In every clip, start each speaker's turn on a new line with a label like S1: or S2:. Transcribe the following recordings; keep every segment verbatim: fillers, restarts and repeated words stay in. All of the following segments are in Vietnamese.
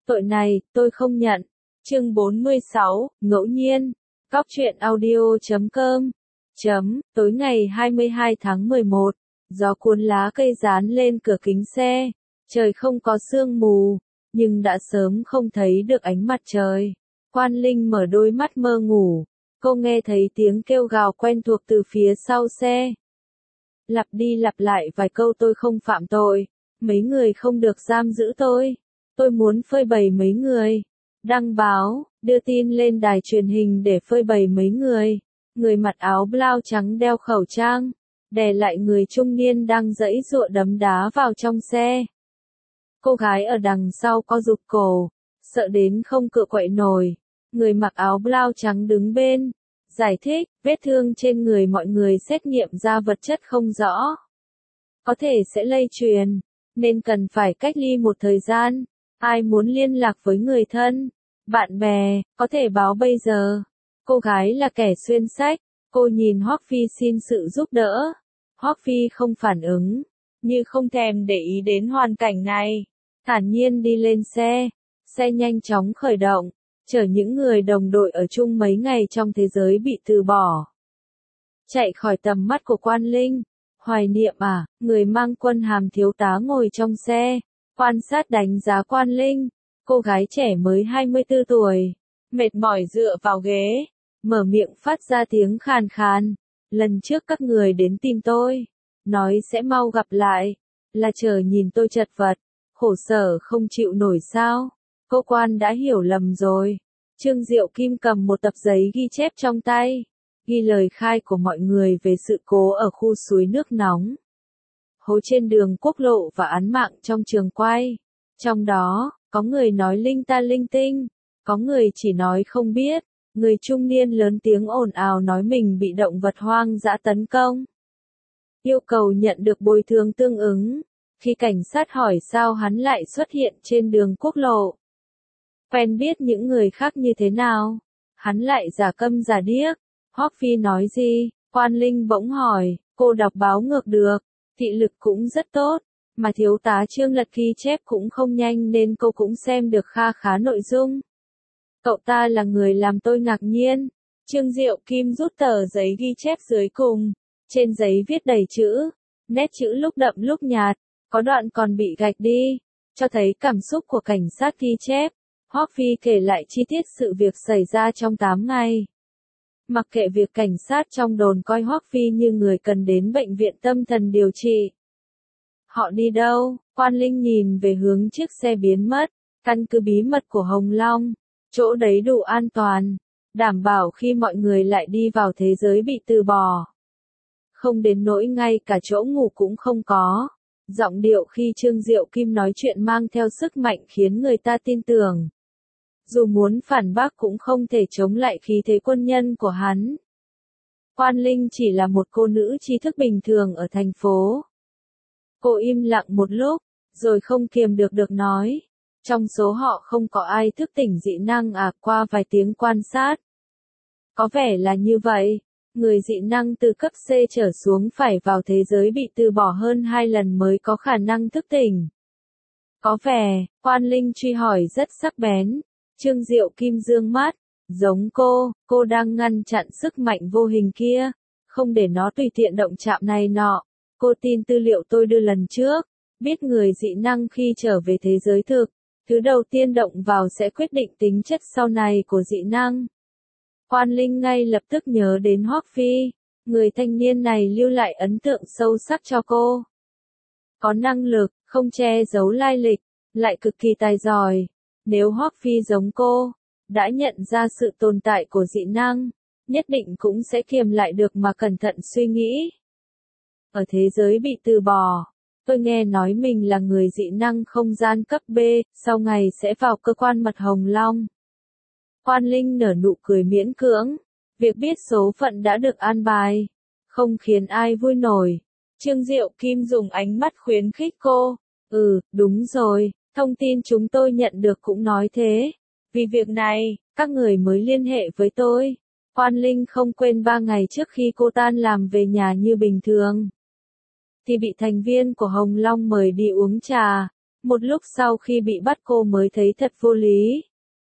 S1: Tội này, tôi không nhận. Chương bốn mươi sáu, ngẫu nhiên. Cóc truyện audio chấm com. Chấm, tối ngày hai mươi hai tháng mười một, gió cuốn lá cây dán lên cửa kính xe. Trời không có sương mù, nhưng đã sớm không thấy được ánh mặt trời. Quan Linh mở đôi mắt mơ ngủ. Cô nghe thấy tiếng kêu gào quen thuộc từ phía sau xe. Lặp đi lặp lại vài câu tôi không phạm tội. Mấy người không được giam giữ tôi. Tôi muốn phơi bày mấy người. Đăng báo, đưa tin lên đài truyền hình để phơi bày mấy người. Người mặc áo blau trắng đeo khẩu trang. Đè lại người trung niên đang giãy giụa đấm đá vào trong xe. Cô gái ở đằng sau co rụt cổ. Sợ đến không cựa quậy nổi. Người mặc áo blau trắng đứng bên. Giải thích, vết thương trên người mọi người xét nghiệm ra vật chất không rõ. Có thể sẽ lây truyền, nên cần phải cách ly một thời gian. Ai muốn liên lạc với người thân, bạn bè, có thể báo bây giờ. Cô gái là kẻ xuyên sách, cô nhìn Hoắc Phi xin sự giúp đỡ. Hoắc Phi không phản ứng, như không thèm để ý đến hoàn cảnh này. Thản nhiên đi lên xe, xe nhanh chóng khởi động. Chở những người đồng đội ở chung mấy ngày trong thế giới bị từ bỏ. Chạy khỏi tầm mắt của Quan Linh. Hoài niệm à, người mang quân hàm thiếu tá ngồi trong xe, quan sát đánh giá Quan Linh. Cô gái trẻ mới hai mươi tư tuổi, mệt mỏi dựa vào ghế, mở miệng phát ra tiếng khàn khàn. Lần trước các người đến tìm tôi, nói sẽ mau gặp lại, là chờ nhìn tôi chật vật, khổ sở không chịu nổi sao? Cô Quan đã hiểu lầm rồi. Trương Diệu Kim cầm một tập giấy ghi chép trong tay, ghi lời khai của mọi người về sự cố ở khu suối nước nóng, hố trên đường quốc lộ và án mạng trong trường quay. Trong đó, có người nói linh ta linh tinh, có người chỉ nói không biết. Người trung niên lớn tiếng ồn ào nói mình bị động vật hoang dã tấn công, yêu cầu nhận được bồi thường tương ứng. Khi cảnh sát hỏi sao hắn lại xuất hiện trên đường quốc lộ, quen biết những người khác như thế nào, hắn lại giả câm giả điếc. Hoắc Phi nói gì? Quan Linh bỗng hỏi. Cô đọc báo ngược được, thị lực cũng rất tốt, mà thiếu tá Trương lật ghi chép cũng không nhanh nên cô cũng xem được kha khá nội dung. Cậu ta là người làm tôi ngạc nhiên. Trương Diệu Kim rút tờ giấy ghi chép dưới cùng, trên giấy viết đầy chữ, nét chữ lúc đậm lúc nhạt, có đoạn còn bị gạch đi, cho thấy cảm xúc của cảnh sát ghi chép. Hoắc Phi kể lại chi tiết sự việc xảy ra trong tám ngày. Mặc kệ việc cảnh sát trong đồn coi Hoắc Phi như người cần đến bệnh viện tâm thần điều trị. Họ đi đâu? Quan Linh nhìn về hướng chiếc xe biến mất, căn cứ bí mật của Hồng Long. Chỗ đấy đủ an toàn, đảm bảo khi mọi người lại đi vào thế giới bị từ bỏ. Không đến nỗi ngay cả chỗ ngủ cũng không có. Giọng điệu khi Trương Diệu Kim nói chuyện mang theo sức mạnh khiến người ta tin tưởng. Dù muốn phản bác cũng không thể chống lại khí thế quân nhân của hắn. Quan Linh chỉ là một cô nữ trí thức bình thường ở thành phố. Cô im lặng một lúc, rồi không kiềm được được nói. Trong số họ không có ai thức tỉnh dị năng à? Qua vài tiếng quan sát, có vẻ là như vậy. Người dị năng từ cấp C trở xuống phải vào thế giới bị từ bỏ hơn hai lần mới có khả năng thức tỉnh. Có vẻ, Quan Linh truy hỏi rất sắc bén. Trương Diệu Kim dương mắt, giống cô, cô đang ngăn chặn sức mạnh vô hình kia, không để nó tùy tiện động chạm này nọ. Cô tin tư liệu tôi đưa lần trước, biết người dị năng khi trở về thế giới thực, thứ đầu tiên động vào sẽ quyết định tính chất sau này của dị năng. Quan Linh ngay lập tức nhớ đến Hoắc Phi, người thanh niên này lưu lại ấn tượng sâu sắc cho cô. Có năng lực, không che giấu lai lịch, lại cực kỳ tài giỏi. Nếu Hoắc Phi giống cô, đã nhận ra sự tồn tại của dị năng, nhất định cũng sẽ kiềm lại được mà cẩn thận suy nghĩ. Ở thế giới bị từ bỏ, tôi nghe nói mình là người dị năng không gian cấp B, sau ngày sẽ vào cơ quan mật Hồng Long. Quan Linh nở nụ cười miễn cưỡng, việc biết số phận đã được an bài, không khiến ai vui nổi. Trương Diệu Kim dùng ánh mắt khuyến khích cô. Ừ, đúng rồi, thông tin chúng tôi nhận được cũng nói thế. Vì việc này, các người mới liên hệ với tôi. Quan Linh không quên ba ngày trước khi cô tan làm về nhà như bình thường, thì bị thành viên của Hồng Long mời đi uống trà. Một lúc sau khi bị bắt cô mới thấy thật vô lý.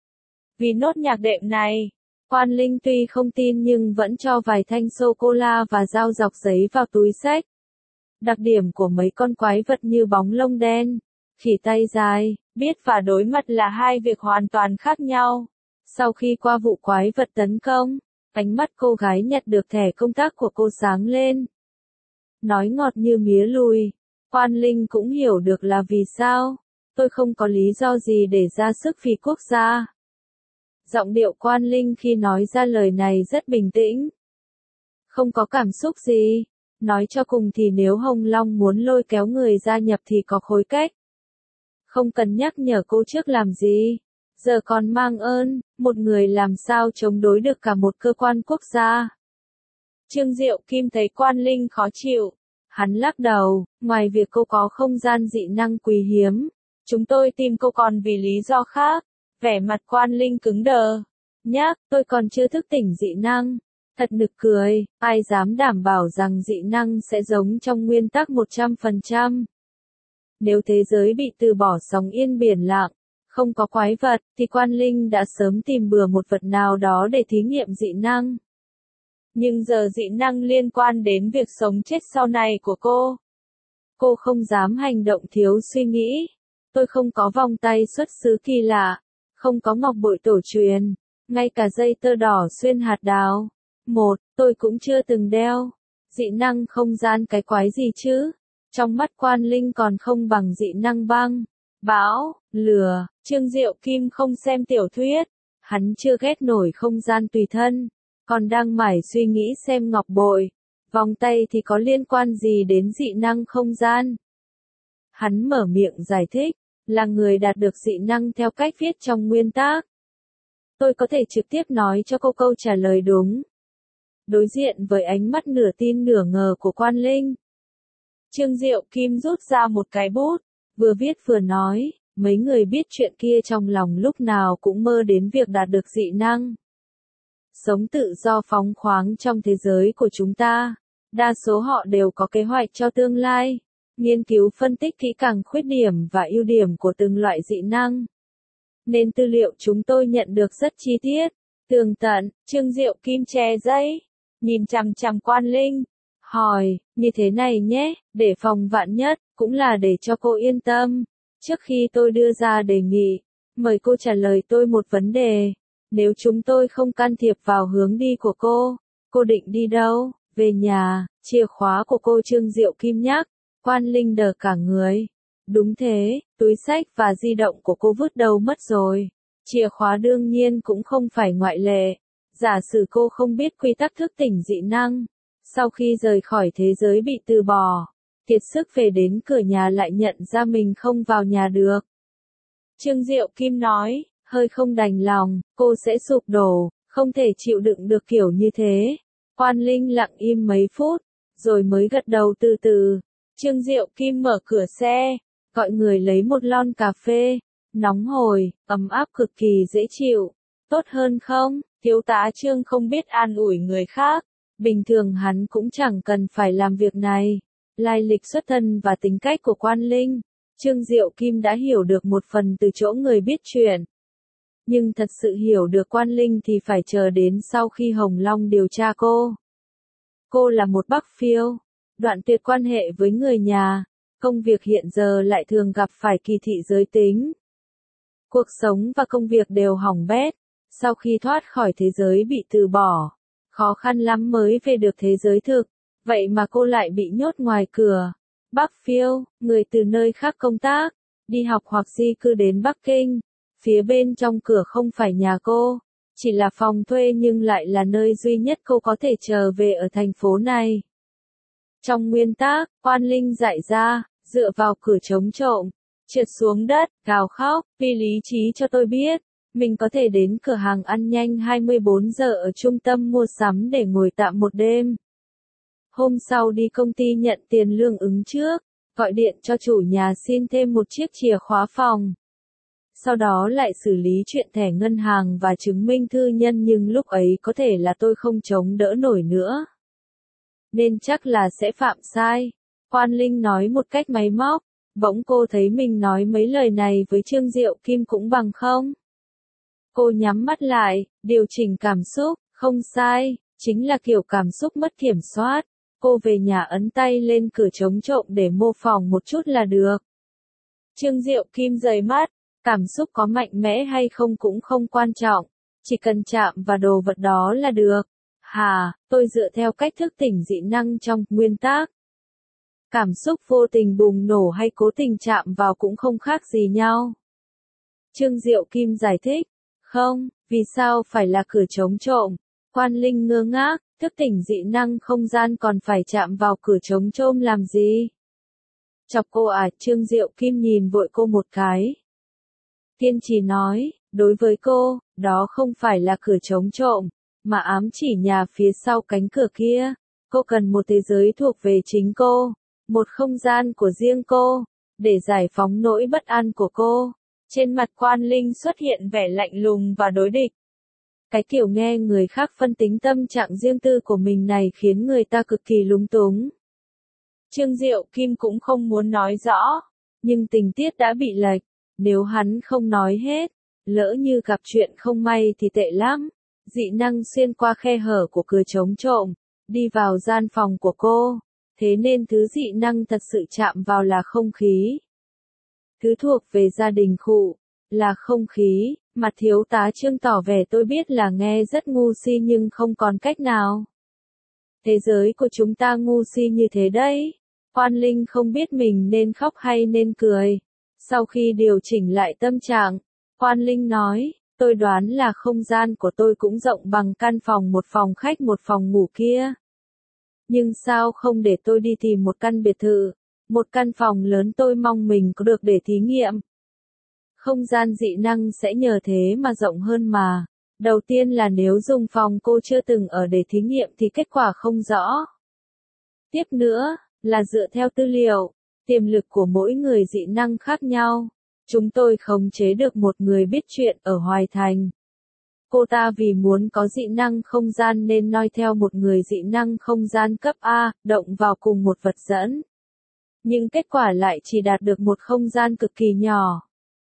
S1: Vì nốt nhạc đệm này, Quan Linh tuy không tin nhưng vẫn cho vài thanh sô-cô-la và dao dọc giấy vào túi xách. Đặc điểm của mấy con quái vật như bóng lông đen, khỉ tay dài, biết và đối mặt là hai việc hoàn toàn khác nhau. Sau khi qua vụ quái vật tấn công, ánh mắt cô gái nhặt được thẻ công tác của cô sáng lên. Nói ngọt như mía lùi, Quan Linh cũng hiểu được là vì sao. Tôi không có lý do gì để ra sức vì quốc gia. Giọng điệu Quan Linh khi nói ra lời này rất bình tĩnh. Không có cảm xúc gì. Nói cho cùng thì nếu Hồng Long muốn lôi kéo người gia nhập thì có khối cách. Không cần nhắc nhở cô trước làm gì. Giờ còn mang ơn, một người làm sao chống đối được cả một cơ quan quốc gia. Trương Diệu Kim thấy Quan Linh khó chịu. Hắn lắc đầu, ngoài việc cô có không gian dị năng quý hiếm, chúng tôi tìm cô còn vì lý do khác. Vẻ mặt Quan Linh cứng đờ. Nhắc, tôi còn chưa thức tỉnh dị năng. Thật nực cười, ai dám đảm bảo rằng dị năng sẽ giống trong nguyên tắc một trăm phần trăm. Nếu thế giới bị từ bỏ sóng yên biển lặng, không có quái vật, thì Quan Linh đã sớm tìm bừa một vật nào đó để thí nghiệm dị năng. Nhưng giờ dị năng liên quan đến việc sống chết sau này của cô. Cô không dám hành động thiếu suy nghĩ. Tôi không có vòng tay xuất xứ kỳ lạ, không có ngọc bội tổ truyền, ngay cả dây tơ đỏ xuyên hạt đào. Một, tôi cũng chưa từng đeo. Dị năng không gian cái quái gì chứ? Trong mắt Quan Linh còn không bằng dị năng băng, bão, lửa. Trương Diệu Kim không xem tiểu thuyết. Hắn chưa ghét nổi không gian tùy thân. Còn đang mải suy nghĩ xem ngọc bội, vòng tay thì có liên quan gì đến dị năng không gian. Hắn mở miệng giải thích, là người đạt được dị năng theo cách viết trong nguyên tắc. Tôi có thể trực tiếp nói cho cô câu trả lời đúng. Đối diện với ánh mắt nửa tin nửa ngờ của Quan Linh, Trương Diệu Kim rút ra một cái bút, vừa viết vừa nói, mấy người biết chuyện kia trong lòng lúc nào cũng mơ đến việc đạt được dị năng. Sống tự do phóng khoáng trong thế giới của chúng ta, đa số họ đều có kế hoạch cho tương lai, nghiên cứu phân tích kỹ càng khuyết điểm và ưu điểm của từng loại dị năng. Nên tư liệu chúng tôi nhận được rất chi tiết, tường tận. Trương Diệu Kim che giấy, nhìn chằm chằm Quan Linh, hỏi, như thế này nhé, để phòng vạn nhất, cũng là để cho cô yên tâm. Trước khi tôi đưa ra đề nghị, mời cô trả lời tôi một vấn đề. Nếu chúng tôi không can thiệp vào hướng đi của cô, cô định đi đâu? Về nhà. Chìa khóa của cô Trương Diệu Kim nhắc. Quan Linh đờ cả người. Đúng thế, túi xách và di động của cô vứt đâu mất rồi. Chìa khóa đương nhiên cũng không phải ngoại lệ. Giả sử cô không biết quy tắc thức tỉnh dị năng, sau khi rời khỏi thế giới bị từ bỏ, kiệt sức về đến cửa nhà lại nhận ra mình không vào nhà được. Trương Diệu Kim nói, hơi không đành lòng, cô sẽ sụp đổ, không thể chịu đựng được kiểu như thế. Quan Linh lặng im mấy phút, rồi mới gật đầu từ từ. Trương Diệu Kim mở cửa xe, gọi người lấy một lon cà phê, nóng hổi, ấm áp cực kỳ dễ chịu. Tốt hơn không? Thiếu tá Trương không biết an ủi người khác. Bình thường hắn cũng chẳng cần phải làm việc này. Lai lịch xuất thân và tính cách của Quan Linh, Trương Diệu Kim đã hiểu được một phần từ chỗ người biết chuyện. Nhưng thật sự hiểu được Quan Linh thì phải chờ đến sau khi Hồng Long điều tra cô. Cô là một Bắc phiêu, đoạn tuyệt quan hệ với người nhà, công việc hiện giờ lại thường gặp phải kỳ thị giới tính. Cuộc sống và công việc đều hỏng bét, sau khi thoát khỏi thế giới bị từ bỏ, khó khăn lắm mới về được thế giới thực, vậy mà cô lại bị nhốt ngoài cửa. Bắc phiêu, người từ nơi khác công tác, đi học hoặc di cư đến Bắc Kinh. Phía bên trong cửa không phải nhà cô, chỉ là phòng thuê nhưng lại là nơi duy nhất cô có thể trở về ở thành phố này. Trong nguyên tắc, Quan Linh dạy ra, dựa vào cửa chống trộm, trượt xuống đất, gào khóc, vì lý trí cho tôi biết, mình có thể đến cửa hàng ăn nhanh hai mươi bốn giờ ở trung tâm mua sắm để ngồi tạm một đêm. Hôm sau đi công ty nhận tiền lương ứng trước, gọi điện cho chủ nhà xin thêm một chiếc chìa khóa phòng. Sau đó lại xử lý chuyện thẻ ngân hàng và chứng minh thư nhân nhưng lúc ấy có thể là tôi không chống đỡ nổi nữa. Nên chắc là sẽ phạm sai. Quan Linh nói một cách máy móc, Bỗng cô thấy mình nói mấy lời này với Trương Diệu Kim cũng bằng không. Cô nhắm mắt lại, điều chỉnh cảm xúc, không sai, chính là kiểu cảm xúc mất kiểm soát. Cô về nhà ấn tay lên cửa chống trộm để mô phỏng một chút là được. Trương Diệu Kim rời mắt, cảm xúc có mạnh mẽ hay không cũng không quan trọng, chỉ cần chạm vào đồ vật đó là được. Hà, tôi dựa theo cách thức tỉnh dị năng trong nguyên tắc. Cảm xúc vô tình bùng nổ hay cố tình chạm vào cũng không khác gì nhau. Trương Diệu Kim giải thích, không, vì sao phải là cửa chống trộm? Quan Linh ngơ ngác, thức tỉnh dị năng không gian còn phải chạm vào cửa chống trộm làm gì? Chọc cô à? Trương Diệu Kim nhìn vội cô một cái. Kiên trì nói, đối với cô, đó không phải là cửa chống trộm, mà ám chỉ nhà phía sau cánh cửa kia. Cô cần một thế giới thuộc về chính cô, một không gian của riêng cô, để giải phóng nỗi bất an của cô. Trên mặt Quan Linh xuất hiện vẻ lạnh lùng và đối địch. Cái kiểu nghe người khác phân tính tâm trạng riêng tư của mình này khiến người ta cực kỳ lúng túng. Trương Diệu Kim cũng không muốn nói rõ, nhưng tình tiết đã bị lệch, nếu hắn không nói hết, lỡ như gặp chuyện không may thì tệ lắm. Dị năng xuyên qua khe hở của cửa chống trộm, đi vào gian phòng của cô, thế nên thứ dị năng thật sự chạm vào là không khí. Thứ thuộc về gia đình khụ, là không khí. Mặt thiếu tá Trương tỏ vẻ tôi biết là nghe rất ngu si nhưng không còn cách nào. Thế giới của chúng ta ngu si như thế đấy. Quan Linh không biết mình nên khóc hay nên cười. Sau khi điều chỉnh lại tâm trạng, Quan Linh nói, tôi đoán là không gian của tôi cũng rộng bằng căn phòng một phòng khách một phòng ngủ kia. Nhưng sao không để tôi đi tìm một căn biệt thự, một căn phòng lớn tôi mong mình có được để thí nghiệm. Không gian dị năng sẽ nhờ thế mà rộng hơn mà. Đầu tiên là nếu dùng phòng cô chưa từng ở để thí nghiệm thì kết quả không rõ. Tiếp nữa, là dựa theo tư liệu, tiềm lực của mỗi người dị năng khác nhau. Chúng tôi khống chế được một người biết chuyện ở Hoài Thành. Cô ta vì muốn có dị năng không gian nên noi theo một người dị năng không gian cấp A, động vào cùng một vật dẫn. Nhưng kết quả lại chỉ đạt được một không gian cực kỳ nhỏ.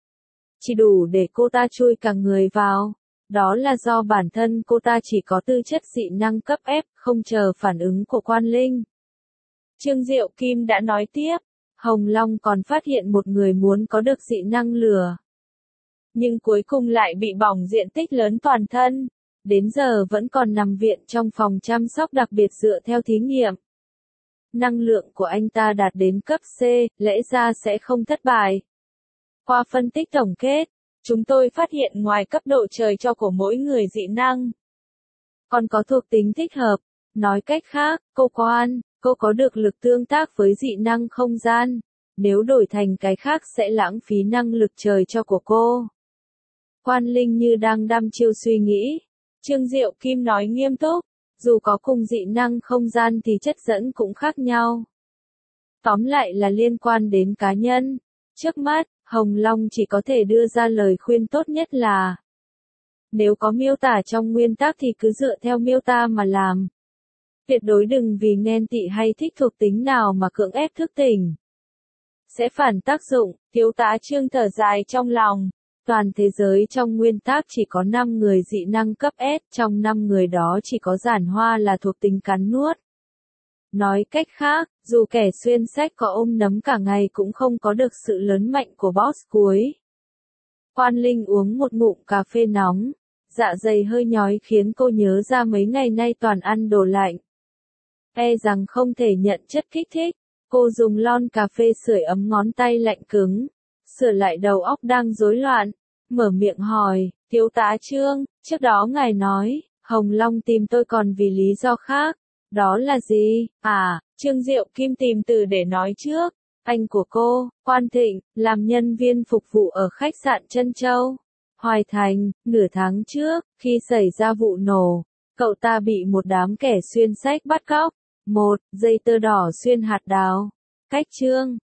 S1: Chỉ đủ để cô ta chui cả người vào. Đó là do bản thân cô ta chỉ có tư chất dị năng cấp F, không chờ phản ứng của Quan Linh. Trương Diệu Kim đã nói tiếp, Hồng Long còn phát hiện một người muốn có được dị năng lửa. Nhưng cuối cùng lại bị bỏng diện tích lớn toàn thân. Đến giờ vẫn còn nằm viện trong phòng chăm sóc đặc biệt dựa theo thí nghiệm. Năng lượng của anh ta đạt đến cấp C, lẽ ra sẽ không thất bại. Qua phân tích tổng kết, chúng tôi phát hiện ngoài cấp độ trời cho của mỗi người dị năng, còn có thuộc tính thích hợp. Nói cách khác, cô Quan, cô có được lực tương tác với dị năng không gian. Nếu đổi thành cái khác sẽ lãng phí năng lực trời cho của cô. Quan Linh như đang đăm chiêu suy nghĩ. Trương Diệu Kim nói nghiêm túc, dù có cùng dị năng không gian thì chất dẫn cũng khác nhau. Tóm lại là liên quan đến cá nhân. Trước mắt, Hồng Long chỉ có thể đưa ra lời khuyên tốt nhất là nếu có miêu tả trong nguyên tắc thì cứ dựa theo miêu tả mà làm. Tuyệt đối đừng vì ghen tị hay thích thuộc tính nào mà cưỡng ép thức tỉnh. Sẽ phản tác dụng. Thiếu tá Trương thở dài trong lòng. Toàn thế giới trong nguyên tắc chỉ có năm người dị năng cấp S, trong năm người đó chỉ có Giản Hoa là thuộc tính cắn nuốt. Nói cách khác, dù kẻ xuyên sách có ôm nấm cả ngày cũng không có được sự lớn mạnh của boss cuối. Quan Linh uống một ngụm cà phê nóng, dạ dày hơi nhói khiến cô nhớ ra mấy ngày nay toàn ăn đồ lạnh. E rằng không thể nhận chất kích thích, cô dùng lon cà phê sưởi ấm ngón tay lạnh cứng, sửa lại đầu óc đang rối loạn, mở miệng hỏi, thiếu tá Trương, trước đó ngài nói, Hồng Long tìm tôi còn vì lý do khác. Đó là gì? À, Trương Diệu Kim tìm từ để nói trước. Anh của cô, Quan Thịnh, làm nhân viên phục vụ ở khách sạn Trân Châu, Hoài Thành, nửa tháng trước, khi xảy ra vụ nổ, cậu ta bị một đám kẻ xuyên sách bắt cóc. Một, dây tơ đỏ xuyên hạt đào. Cách Trương,